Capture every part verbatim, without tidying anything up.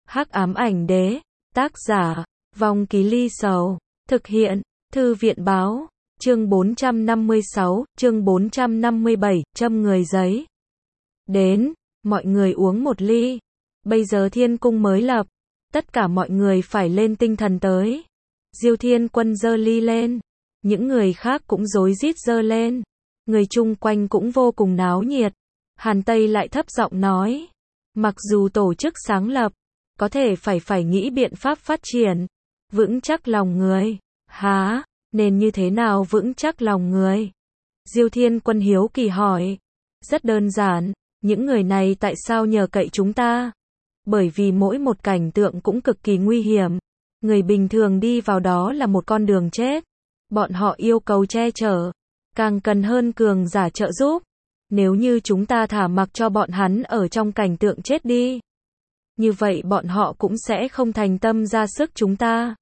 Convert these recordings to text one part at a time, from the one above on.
Hắc ám ảnh đế, tác giả, Vong Ký Ly Sầu, thực hiện, Thư viện báo, chương bốn trăm năm mươi sáu, chương bốn trăm năm mươi bảy, châm người giấy. Đến, mọi người uống một ly. Bây giờ thiên cung mới lập, tất cả mọi người phải lên tinh thần tới. Diêu Thiên Quân giơ ly lên, những người khác cũng rối rít giơ lên. Người chung quanh cũng vô cùng náo nhiệt. Hàn Tây lại thấp giọng nói, mặc dù tổ chức sáng lập, có thể phải phải nghĩ biện pháp phát triển, vững chắc lòng người. Hả, nên như thế nào vững chắc lòng người? Diêu Thiên Quân hiếu kỳ hỏi. Rất đơn giản, những người này tại sao nhờ cậy chúng ta? Bởi vì mỗi một cảnh tượng cũng cực kỳ nguy hiểm. Người bình thường đi vào đó là một con đường chết. Bọn họ yêu cầu che chở, càng cần hơn cường giả trợ giúp. Nếu như chúng ta thả mặc cho bọn hắn ở trong cảnh tượng chết đi, như vậy bọn họ cũng sẽ không thành tâm ra sức chúng ta.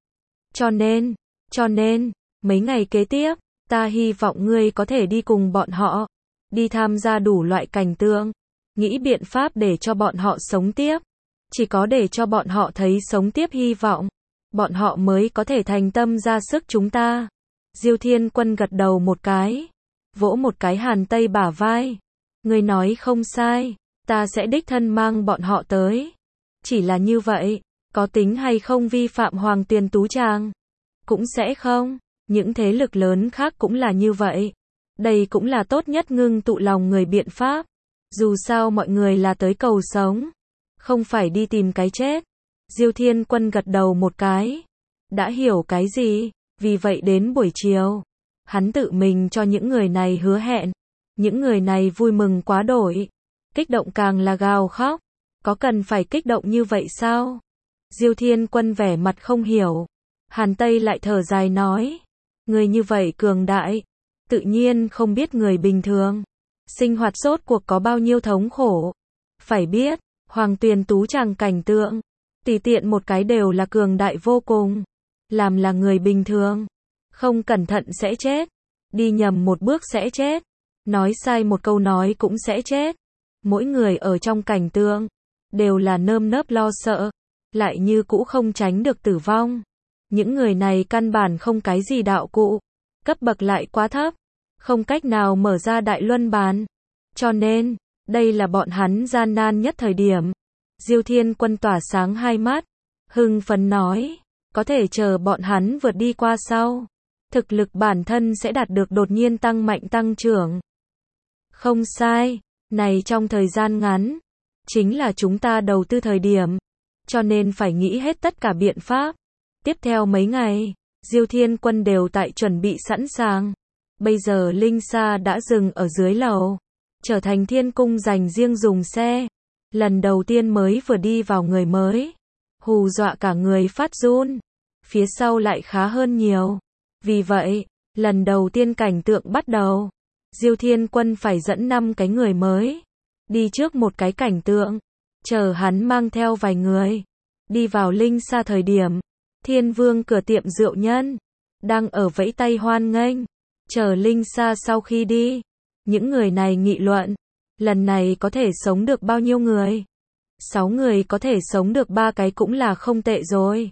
Cho nên, cho nên, mấy ngày kế tiếp, ta hy vọng ngươi có thể đi cùng bọn họ, đi tham gia đủ loại cảnh tượng, nghĩ biện pháp để cho bọn họ sống tiếp. Chỉ có để cho bọn họ thấy sống tiếp hy vọng, bọn họ mới có thể thành tâm ra sức chúng ta. Diêu Thiên Quân gật đầu một cái, vỗ một cái Hàn Tây bả vai. Ngươi nói không sai, ta sẽ đích thân mang bọn họ tới. Chỉ là như vậy, có tính hay không vi phạm Hoàng Tuyền Tú Tràng? Cũng sẽ không, những thế lực lớn khác cũng là như vậy. Đây cũng là tốt nhất ngưng tụ lòng người biện pháp. Dù sao mọi người là tới cầu sống, không phải đi tìm cái chết. Diêu Thiên Quân gật đầu một cái. Đã hiểu cái gì? Vì vậy đến buổi chiều, hắn tự mình cho những người này hứa hẹn. Những người này vui mừng quá đổi, kích động càng là gào khóc. Có cần phải kích động như vậy sao? Diêu Thiên Quân vẻ mặt không hiểu. Hàn Tây lại thở dài nói, người như vậy cường đại, tự nhiên không biết người bình thường sinh hoạt rốt cuộc có bao nhiêu thống khổ. Phải biết, Hoàng Tuyền Tú Tràng cảnh tượng, tùy tiện một cái đều là cường đại vô cùng. Làm là người bình thường, không cẩn thận sẽ chết, đi nhầm một bước sẽ chết, nói sai một câu nói cũng sẽ chết. Mỗi người ở trong cảnh tượng đều là nơm nớp lo sợ, lại như cũ không tránh được tử vong. Những người này căn bản không cái gì đạo cụ, cấp bậc lại quá thấp, không cách nào mở ra đại luân bàn. Cho nên, đây là bọn hắn gian nan nhất thời điểm. Diêu Thiên Quân tỏa sáng hai mắt, hưng phấn nói, có thể chờ bọn hắn vượt đi qua sau, thực lực bản thân sẽ đạt được đột nhiên tăng mạnh tăng trưởng. Không sai, này trong thời gian ngắn, chính là chúng ta đầu tư thời điểm, cho nên phải nghĩ hết tất cả biện pháp. Tiếp theo mấy ngày, Diêu Thiên Quân đều tại chuẩn bị sẵn sàng. Bây giờ Linh Sa đã dừng ở dưới lầu, trở thành thiên cung dành riêng dùng xe. Lần đầu tiên mới vừa đi vào người mới, hù dọa cả người phát run. Phía sau lại khá hơn nhiều. Vì vậy, lần đầu tiên cảnh tượng bắt đầu, Diêu Thiên Quân phải dẫn năm cái người mới đi trước một cái cảnh tượng, chờ hắn mang theo vài người đi vào Linh Sa thời điểm, Thiên Vương cửa tiệm rượu nhân đang ở vẫy tay hoan nghênh, chờ Linh Sa sau khi đi. Những người này nghị luận, lần này có thể sống được bao nhiêu người? Sáu người có thể sống được ba cái cũng là không tệ rồi.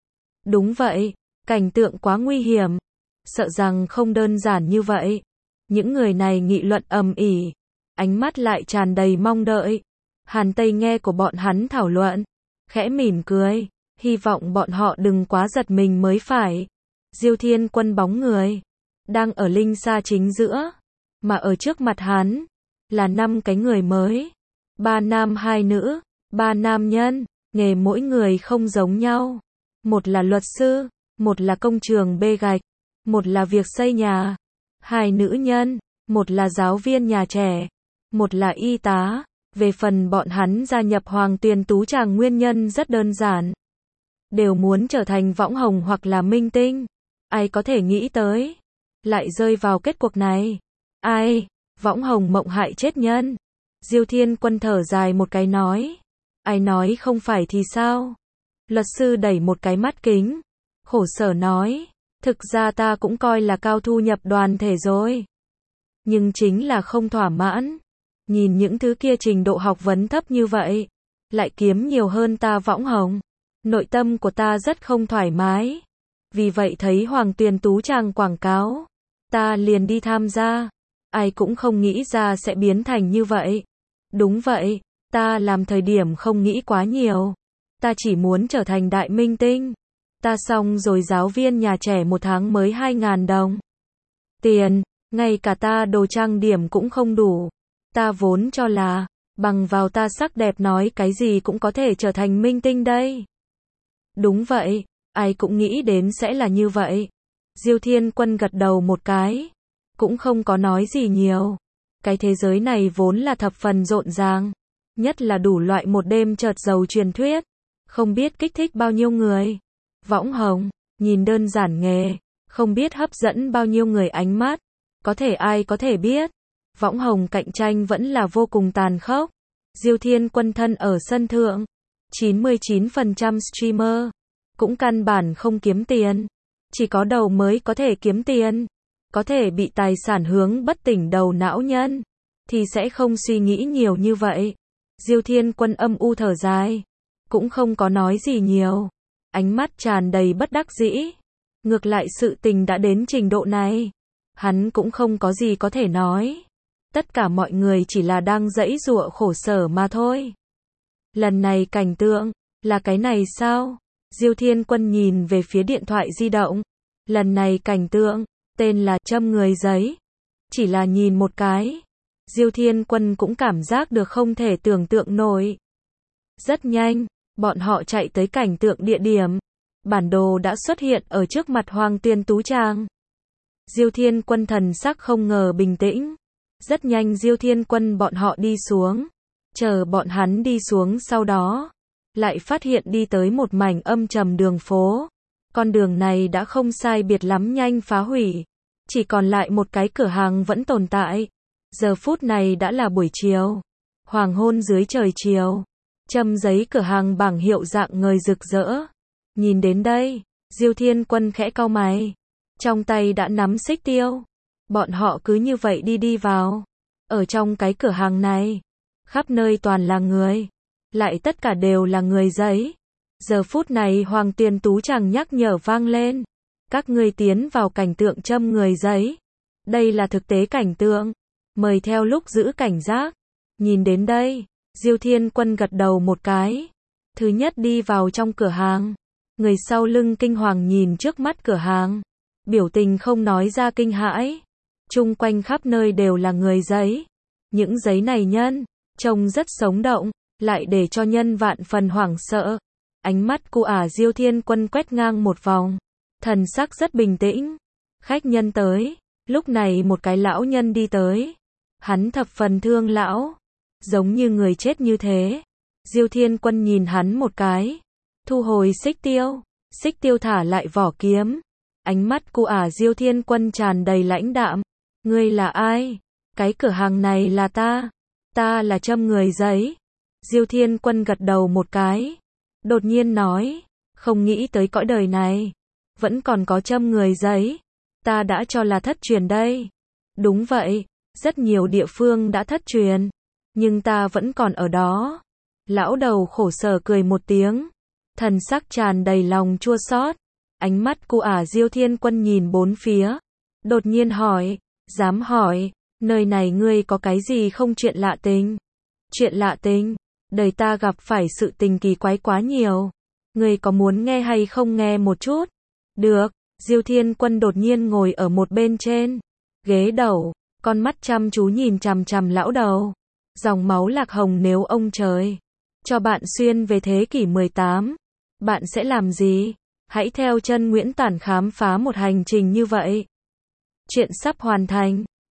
Đúng vậy, cảnh tượng quá nguy hiểm, sợ rằng không đơn giản như vậy. Những người này nghị luận ầm ĩ, ánh mắt lại tràn đầy mong đợi. Hàn Tây nghe của bọn hắn thảo luận, khẽ mỉm cười, hy vọng bọn họ đừng quá giật mình mới phải. Diêu Thiên Quân bóng người đang ở Linh Sa chính giữa, mà ở trước mặt hắn là năm cái người mới, ba nam hai nữ, ba nam nhân, nghề mỗi người không giống nhau. Một là luật sư, một là công trường bê gạch, một là việc xây nhà. Hai nữ nhân, một là giáo viên nhà trẻ, một là y tá. Về phần bọn hắn gia nhập Hoàng Tuyền Tú Tràng nguyên nhân rất đơn giản, đều muốn trở thành võng hồng hoặc là minh tinh. Ai có thể nghĩ tới, lại rơi vào kết cuộc này. Ai, võng hồng mộng hại chết nhân. Diêu Thiên Quân thở dài một cái nói, ai nói không phải thì sao? Luật sư đẩy một cái mắt kính, khổ sở nói, thực ra ta cũng coi là cao thu nhập đoàn thể rồi, nhưng chính là không thỏa mãn. Nhìn những thứ kia trình độ học vấn thấp như vậy, lại kiếm nhiều hơn ta Võng Hồng. Nội tâm của ta rất không thoải mái. Vì vậy thấy Hoàng Tuyền Tú Tràng quảng cáo, ta liền đi tham gia. Ai cũng không nghĩ ra sẽ biến thành như vậy. Đúng vậy, ta làm thời điểm không nghĩ quá nhiều. Ta chỉ muốn trở thành đại minh tinh. Ta xong rồi giáo viên nhà trẻ một tháng mới hai ngàn đồng. Tiền, ngay cả ta đồ trang điểm cũng không đủ. Ta vốn cho là, bằng vào ta sắc đẹp nói cái gì cũng có thể trở thành minh tinh đây. Đúng vậy, ai cũng nghĩ đến sẽ là như vậy. Diêu Thiên Quân gật đầu một cái, cũng không có nói gì nhiều. Cái thế giới này vốn là thập phần rộn ràng, nhất là đủ loại một đêm chợt giàu truyền thuyết, không biết kích thích bao nhiêu người. Võng Hồng, nhìn đơn giản nghề, không biết hấp dẫn bao nhiêu người ánh mắt, có thể ai có thể biết. Võng Hồng cạnh tranh vẫn là vô cùng tàn khốc. Diêu Thiên Quân thân ở sân thượng, chín mươi chín phần trăm streamer cũng căn bản không kiếm tiền, chỉ có đầu mới có thể kiếm tiền. Có thể bị tài sản hướng bất tỉnh đầu não nhân thì sẽ không suy nghĩ nhiều như vậy. Diêu Thiên Quân âm u thở dài, cũng không có nói gì nhiều, ánh mắt tràn đầy bất đắc dĩ. Ngược lại sự tình đã đến trình độ này, hắn cũng không có gì có thể nói. Tất cả mọi người chỉ là đang giãy giụa khổ sở mà thôi. Lần này cảnh tượng, là cái này sao? Diêu Thiên Quân nhìn về phía điện thoại di động. Lần này cảnh tượng, tên là châm người giấy. Chỉ là nhìn một cái, Diêu Thiên Quân cũng cảm giác được không thể tưởng tượng nổi. Rất nhanh, bọn họ chạy tới cảnh tượng địa điểm. Bản đồ đã xuất hiện ở trước mặt Hoàng Tuyền Tú Tràng. Diêu Thiên Quân thần sắc không ngờ bình tĩnh. Rất nhanh Diêu Thiên Quân bọn họ đi xuống. Chờ bọn hắn đi xuống sau đó, lại phát hiện đi tới một mảnh âm trầm đường phố. Con đường này đã không sai biệt lắm nhanh phá hủy. Chỉ còn lại một cái cửa hàng vẫn tồn tại. Giờ phút này đã là buổi chiều. Hoàng hôn dưới trời chiều. Châm giấy cửa hàng bảng hiệu dạng ngời rực rỡ. Nhìn đến đây, Diêu Thiên Quân khẽ cau mày. Trong tay đã nắm xích tiêu. Bọn họ cứ như vậy đi đi vào. Ở trong cái cửa hàng này, khắp nơi toàn là người. Lại tất cả đều là người giấy. Giờ phút này Hoàng Tuyền Tú Tràng nhắc nhở vang lên. Các ngươi tiến vào cảnh tượng châm người giấy. Đây là thực tế cảnh tượng. Mời theo lúc giữ cảnh giác. Nhìn đến đây, Diêu Thiên Quân gật đầu một cái. Thứ nhất đi vào trong cửa hàng. Người sau lưng kinh hoàng nhìn trước mắt cửa hàng. Biểu tình không nói ra kinh hãi. Chung quanh khắp nơi đều là người giấy. Những giấy này nhân, trông rất sống động, lại để cho nhân vạn phần hoảng sợ. Ánh mắt cu ả Diêu Thiên Quân quét ngang một vòng. Thần sắc rất bình tĩnh. Khách nhân tới. Lúc này một cái lão nhân đi tới. Hắn thập phần thương lão. Giống như người chết như thế. Diêu Thiên Quân nhìn hắn một cái. Thu hồi xích tiêu. Xích tiêu thả lại vỏ kiếm. Ánh mắt cu ả Diêu Thiên Quân tràn đầy lãnh đạm. Ngươi là ai? Cái cửa hàng này là ta. Ta là châm người giấy. Diêu Thiên Quân gật đầu một cái. Đột nhiên nói. Không nghĩ tới cõi đời này. Vẫn còn có châm người giấy. Ta đã cho là thất truyền đây. Đúng vậy. Rất nhiều địa phương đã thất truyền. Nhưng ta vẫn còn ở đó. Lão đầu khổ sở cười một tiếng. Thần sắc tràn đầy lòng chua xót. Ánh mắt cu ả Diêu Thiên Quân nhìn bốn phía. Đột nhiên hỏi. Dám hỏi. Nơi này ngươi có cái gì không chuyện lạ tình? Chuyện lạ tình? Đời ta gặp phải sự tình kỳ quái quá nhiều. Ngươi có muốn nghe hay không nghe một chút? Được. Diêu Thiên Quân đột nhiên ngồi ở một bên trên ghế đầu, con mắt chăm chú nhìn chằm chằm lão đầu. Dòng máu lạc hồng nếu ông trời cho bạn xuyên về thế kỷ mười tám, bạn sẽ làm gì? Hãy theo chân Nguyễn Tản khám phá một hành trình như vậy. Chuyện sắp hoàn thành.